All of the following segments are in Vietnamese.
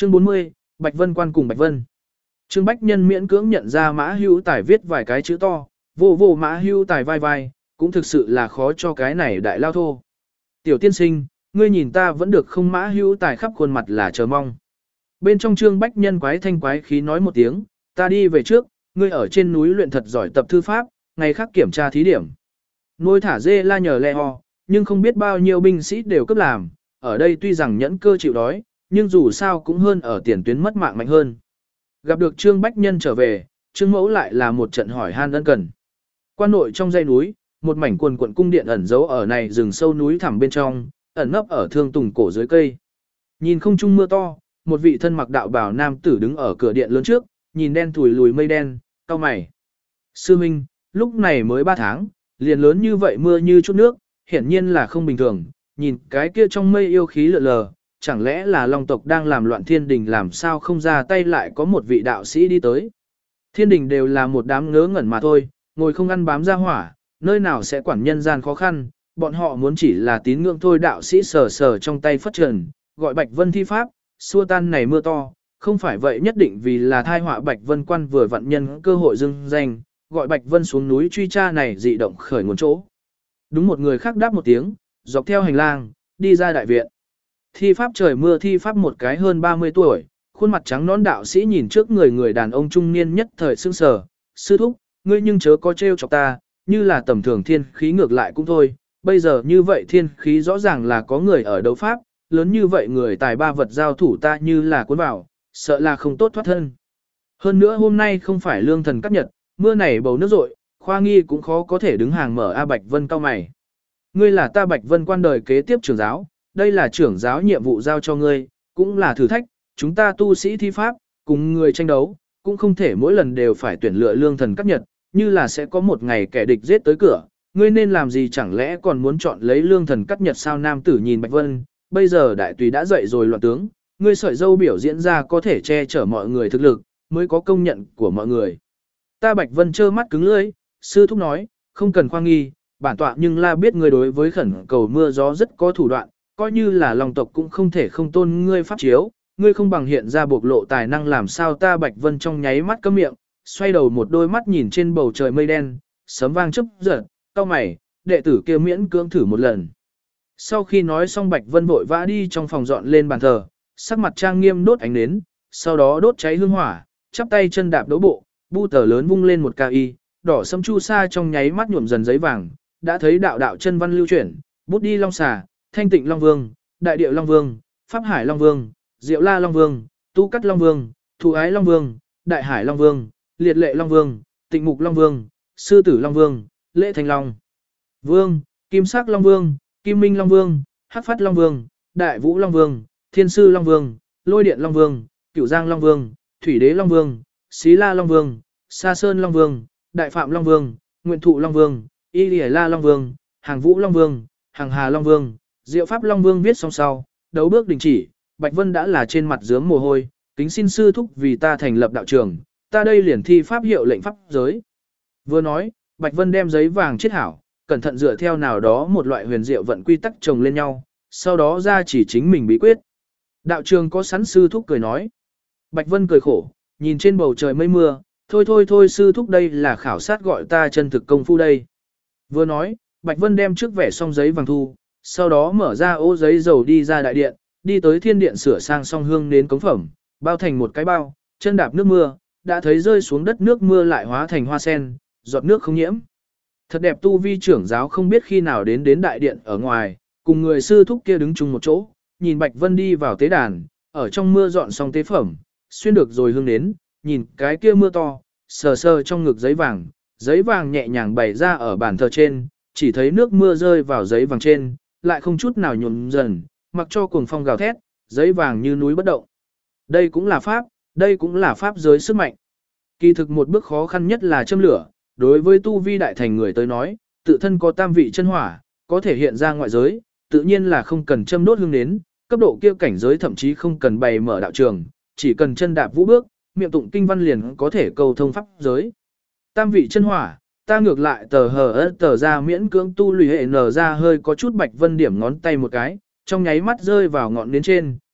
Chương 40, Bạch Vân Quan cùng Bạch Vân. Trương Bách Nhân miễn cưỡng nhận ra Mã Hữu Tài viết vài cái chữ to, vô vô Mã Hữu Tài vai vai, cũng thực sự là khó cho cái này đại lao thô. Tiểu tiên sinh, ngươi nhìn ta vẫn được không? Mã Hữu Tài khắp khuôn mặt là chờ mong. Bên trong Trương Bách Nhân quái thanh quái khí nói một tiếng, ta đi về trước, ngươi ở trên núi luyện thật giỏi tập thư pháp, ngày khác kiểm tra thí điểm. Nuôi thả dê la nhờ le ho, nhưng không biết bao nhiêu binh sĩ đều cấp làm, ở đây tuy rằng nhẫn cơ chịu đói, nhưng dù sao cũng hơn ở tiền tuyến mất mạng mạnh hơn. Gặp được Trương Bách Nhân trở về, Trương Mẫu lại là một trận hỏi han ân cần. Quan nội trong dãy núi, một mảnh quần quận cung điện ẩn giấu ở này rừng sâu núi thẳm bên trong, ẩn nấp ở thương tùng cổ dưới cây. Nhìn không trung mưa to, một vị thân mặc đạo bào nam tử đứng ở cửa điện lớn trước, nhìn đen thủi lùi mây đen, cau mày. Sư Minh, lúc này mới 3 tháng, liền lớn như vậy mưa như chút nước, hiển nhiên là không bình thường, nhìn cái kia trong mây yêu khí lượn lờ, chẳng lẽ là Long tộc đang làm loạn thiên đình, làm sao không ra tay lại có một vị đạo sĩ đi tới. Thiên đình đều là một đám ngớ ngẩn mà thôi, ngồi không ăn bám ra hỏa, nơi nào sẽ quản nhân gian khó khăn, bọn họ muốn chỉ là tín ngưỡng thôi. Đạo sĩ sờ sờ trong tay phất trần, gọi Bạch Vân thi pháp, xua tan này mưa to, không phải vậy nhất định vì là thai họa Bạch Vân Quan vừa vặn nhân cơ hội dưng danh, gọi Bạch Vân xuống núi truy tra này dị động khởi nguồn chỗ. Đúng một người khác đáp một tiếng, dọc theo hành lang, đi ra đại viện. Thi pháp trời mưa thi pháp một cái hơn 30 tuổi, khuôn mặt trắng nõn đạo sĩ nhìn trước người đàn ông trung niên nhất thời sững sờ, sư thúc, ngươi nhưng chớ có trêu chọc ta, như là tầm thường thiên khí ngược lại cũng thôi, bây giờ như vậy thiên khí rõ ràng là có người ở đấu pháp, lớn như vậy người tài ba vật giao thủ ta như là cuốn vào, sợ là không tốt thoát thân. Hơn nữa hôm nay không phải lương thần cắt nhật, mưa này bầu nước rội, khoa nghi cũng khó có thể đứng hàng mở. A Bạch Vân cao mày. Ngươi là ta Bạch Vân Quan đời kế tiếp trưởng giáo, đây là trưởng giáo nhiệm vụ giao cho ngươi, cũng là thử thách, chúng ta tu sĩ thi pháp, cùng người tranh đấu, cũng không thể mỗi lần đều phải tuyển lựa lương thần cắt nhật, như là sẽ có một ngày kẻ địch giết tới cửa, ngươi nên làm gì, chẳng lẽ còn muốn chọn lấy lương thần cắt nhật sao? Nam tử nhìn Bạch Vân, bây giờ đại tùy đã dậy rồi loạn tướng, ngươi sợi dâu biểu diễn ra có thể che chở mọi người thực lực, mới có công nhận của mọi người. Ta Bạch Vân trơ mắt cứng lưỡi, sư thúc nói, không cần khoa nghi, bản tọa nhưng la biết ngươi đối với khẩn cầu mưa gió rất có thủ đoạn, coi như là Long tộc cũng không thể không tôn ngươi pháp chiếu, ngươi không bằng hiện ra bộc lộ tài năng làm sao? Ta Bạch Vân trong nháy mắt câm miệng, xoay đầu một đôi mắt nhìn trên bầu trời mây đen, sấm vang chớp giật, cau mày, đệ tử kia miễn cưỡng thử một lần. Sau khi nói xong Bạch Vân vội vã đi trong phòng dọn lên bàn thờ, sắc mặt trang nghiêm đốt ánh nến, sau đó đốt cháy hương hỏa, chắp tay chân đạp đấu bộ, bu tờ lớn vung lên một ca y, đỏ sẫm chu sa trong nháy mắt nhuộm dần giấy vàng, đã thấy đạo đạo chân văn lưu chuyển, bút đi long xà, thanh tịnh long vương, đại điệu long vương, pháp hải long vương, diệu la long vương, tu cắt long vương, thù ái long vương, đại hải long vương, liệt lệ long vương, tịnh mục long vương, sư tử long vương, lễ thành long vương, kim sắc long vương, kim minh long vương, hắc phát long vương, đại vũ long vương, thiên sư long vương, lôi điện long vương, cửu giang long vương, thủy đế long vương, xí la long vương, sa sơn long vương, đại phạm long vương, nguyện thụ long vương, y lìa la long vương, hàng vũ long vương, hàng hà long vương, diệu pháp long vương. Viết xong sau, đấu bước đình chỉ, Bạch Vân đã là trên mặt dướng mồ hôi, kính xin sư thúc vì ta thành lập đạo trường, ta đây liền thi pháp hiệu lệnh pháp giới. Vừa nói, Bạch Vân đem giấy vàng chiết hảo, cẩn thận dựa theo nào đó một loại huyền diệu vận quy tắc chồng lên nhau, sau đó ra chỉ chính mình bí quyết. Đạo trường có sẵn. Sư thúc cười nói. Bạch Vân cười khổ, nhìn trên bầu trời mây mưa, thôi sư thúc, đây là khảo sát gọi ta chân thực công phu đây. Vừa nói, Bạch Vân đem trước vẽ xong giấy vàng thu, sau đó mở ra ô giấy dầu đi ra đại điện, đi tới thiên điện sửa sang xong hương nến cống phẩm, bao thành một cái bao, chân đạp nước mưa, đã thấy rơi xuống đất nước mưa lại hóa thành hoa sen, giọt nước không nhiễm. Thật đẹp. Tu vi trưởng giáo không biết khi nào đến đại điện ở ngoài, cùng người sư thúc kia đứng chung một chỗ, nhìn Bạch Vân đi vào tế đàn, ở trong mưa dọn xong tế phẩm, xuyên được rồi hương nến, nhìn cái kia mưa to, sờ sờ trong ngực giấy vàng nhẹ nhàng bày ra ở bàn thờ trên, chỉ thấy nước mưa rơi vào giấy vàng trên, lại không chút nào nhuộm dần, mặc cho cuồng phong gào thét, giấy vàng như núi bất động. Đây cũng là pháp giới sức mạnh. Kỳ thực một bước khó khăn nhất là châm lửa, đối với tu vi đại thành người tới nói, tự thân có tam vị chân hỏa, có thể hiện ra ngoại giới, tự nhiên là không cần châm đốt hương nến, cấp độ kia cảnh giới thậm chí không cần bày mở đạo trường, chỉ cần chân đạp vũ bước, miệng tụng kinh văn liền có thể cầu thông pháp giới. Tam vị chân hỏa, ta ngược lại tờ ra miễn cưỡng tu lùi hệ nở ra hơi có chút. Bạch Vân điểm ngón tay một cái, trong nháy mắt rơi vào ngọn nến trên,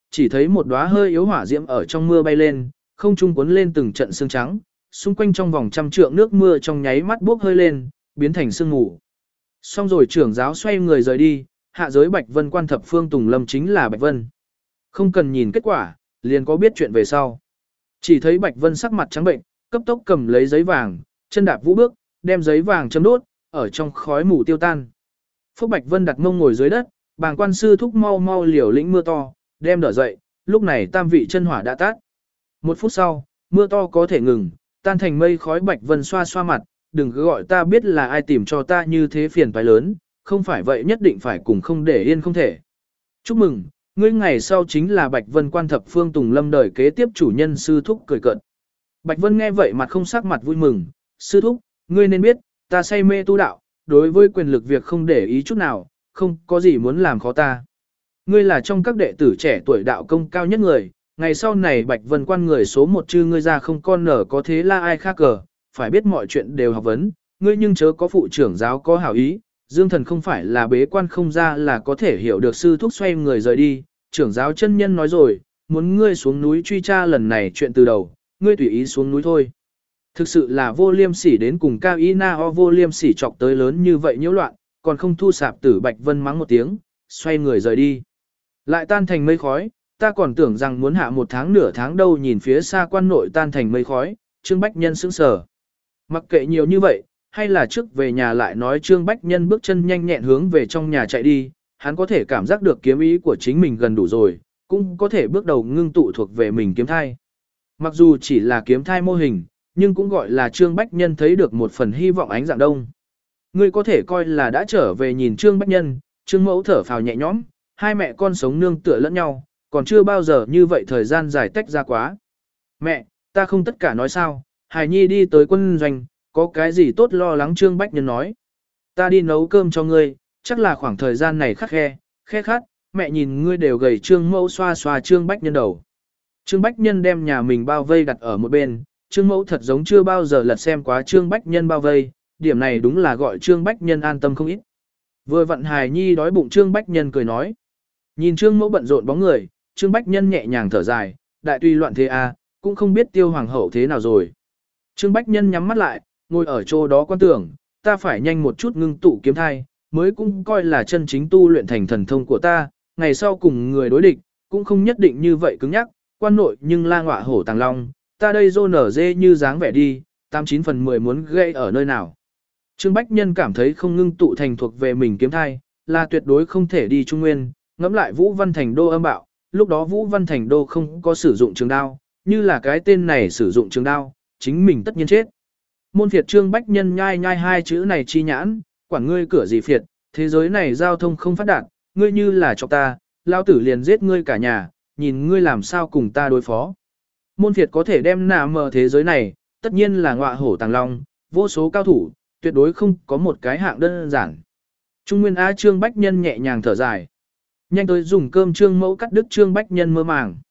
chỉ thấy một đóa hơi yếu hỏa diễm ở trong mưa bay lên, không trung cuốn lên từng trận sương trắng, xung quanh trong vòng trăm trượng nước mưa trong nháy mắt bốc hơi lên, biến thành sương mù. Xong rồi trưởng giáo xoay người rời đi, hạ giới Bạch Vân quan thập phương Tùng Lâm chính là Bạch Vân. Không cần nhìn kết quả, liền có biết chuyện về sau. Chỉ thấy Bạch Vân sắc mặt trắng bệnh, cấp tốc cầm lấy giấy vàng, chân đạp vũ bước, đem giấy vàng châm đốt, ở trong khói mù tiêu tan. Phúc Bạch Vân đặt mông ngồi dưới đất, bàng quan sư thúc mau mau liều lĩnh mưa to, đem đỡ dậy, lúc này tam vị chân hỏa đã tắt. Một phút sau, mưa to có thể ngừng, tan thành mây khói. Bạch Vân xoa xoa mặt, đừng cứ gọi ta biết là ai tìm cho ta như thế phiền toái lớn, không phải vậy nhất định phải cùng không để yên không thể. Chúc mừng, ngươi ngày sau chính là Bạch Vân quan thập phương Tùng Lâm đời kế tiếp chủ nhân. Sư thúc cười cợt. Bạch Vân nghe vậy mặt không sắc mặt vui mừng, sư thúc, ngươi nên biết, ta say mê tu đạo, đối với quyền lực việc không để ý chút nào, không có gì muốn làm khó ta. Ngươi là trong các đệ tử trẻ tuổi đạo công cao nhất người, ngày sau này Bạch Vân quan người số một chư ngươi ra không con nở có thế là ai khác cờ, phải biết mọi chuyện đều học vấn, ngươi nhưng chớ có phụ trưởng giáo có hảo ý, Dương Thần không phải là bế quan không ra là có thể hiểu được. Sư thúc xoay người rời đi, trưởng giáo chân nhân nói rồi, muốn ngươi xuống núi truy tra lần này chuyện từ đầu, ngươi tùy ý xuống núi thôi. Thực sự là vô liêm sỉ đến cùng cao y na ho vô liêm sỉ chọc tới lớn như vậy nhiễu loạn, còn không thu sạp tử. Bạch Vân mắng một tiếng, xoay người rời đi. Lại tan thành mây khói, ta còn tưởng rằng muốn hạ một tháng nửa tháng đâu. Nhìn phía xa quan nội tan thành mây khói, Trương Bách Nhân sững sờ. Mặc kệ nhiều như vậy, hay là trước về nhà lại nói. Trương Bách Nhân bước chân nhanh nhẹn hướng về trong nhà chạy đi, hắn có thể cảm giác được kiếm ý của chính mình gần đủ rồi, cũng có thể bước đầu ngưng tụ thuộc về mình kiếm thai. Mặc dù chỉ là kiếm thai mô hình, nhưng cũng gọi là Trương Bách Nhân thấy được một phần hy vọng ánh dạng đông. Ngươi có thể coi là đã trở về. Nhìn Trương Bách Nhân, Trương Mẫu thở phào nhẹ nhõm, hai mẹ con sống nương tựa lẫn nhau, còn chưa bao giờ như vậy thời gian dài tách ra quá. Mẹ, ta không tất cả nói sao, Hải Nhi đi tới quân doanh, có cái gì tốt lo lắng. Trương Bách Nhân nói, ta đi nấu cơm cho ngươi, chắc là khoảng thời gian này khắc khe khát, mẹ nhìn ngươi đều gầy. Trương Mẫu xoa xoa Trương Bách Nhân đầu. Trương Bách Nhân đem nhà mình bao vây đặt ở một bên, Trương Mẫu thật giống chưa bao giờ lật xem quá Trương Bách Nhân bao vây, điểm này đúng là gọi Trương Bách Nhân an tâm không ít. Vừa vặn Hài Nhi đói bụng. Trương Bách Nhân cười nói. Nhìn Trương Mẫu bận rộn bóng người, Trương Bách Nhân nhẹ nhàng thở dài, đại tuy loạn thế a, cũng không biết Tiêu hoàng hậu thế nào rồi. Trương Bách Nhân nhắm mắt lại, ngồi ở chỗ đó quan tưởng, ta phải nhanh một chút ngưng tụ kiếm thai, mới cũng coi là chân chính tu luyện thành thần thông của ta, ngày sau cùng người đối địch, cũng không nhất định như vậy cứng nhắc, quan nội nhưng la ngọa hổ tàng long, ta đây rô nở dê như dáng vẻ đi, 89 phần 10 muốn gây ở nơi nào. Trương Bách Nhân cảm thấy không ngưng tụ thành thuộc về mình kiếm thai, là tuyệt đối không thể đi Trung Nguyên, ngẫm lại Vũ Văn Thành Đô âm bạo, lúc đó Vũ Văn Thành Đô không có sử dụng trường đao, như là cái tên này sử dụng trường đao, chính mình tất nhiên chết. Môn phiệt. Trương Bách Nhân nhai nhai hai chữ này chi nhãn, quản ngươi cửa gì phiệt, thế giới này giao thông không phát đạt, ngươi như là chọc ta, lao tử liền giết ngươi cả nhà, nhìn ngươi làm sao cùng ta đối phó. Môn phiệt có thể đem nạ mờ thế giới này, tất nhiên là ngọa hổ tàng long, vô số cao thủ, tuyệt đối không có một cái hạng đơn giản. Trung Nguyên A. Trương Bách Nhân nhẹ nhàng thở dài. Nhanh tới dùng cơm. Trương Mẫu cắt đứt Trương Bách Nhân mơ màng.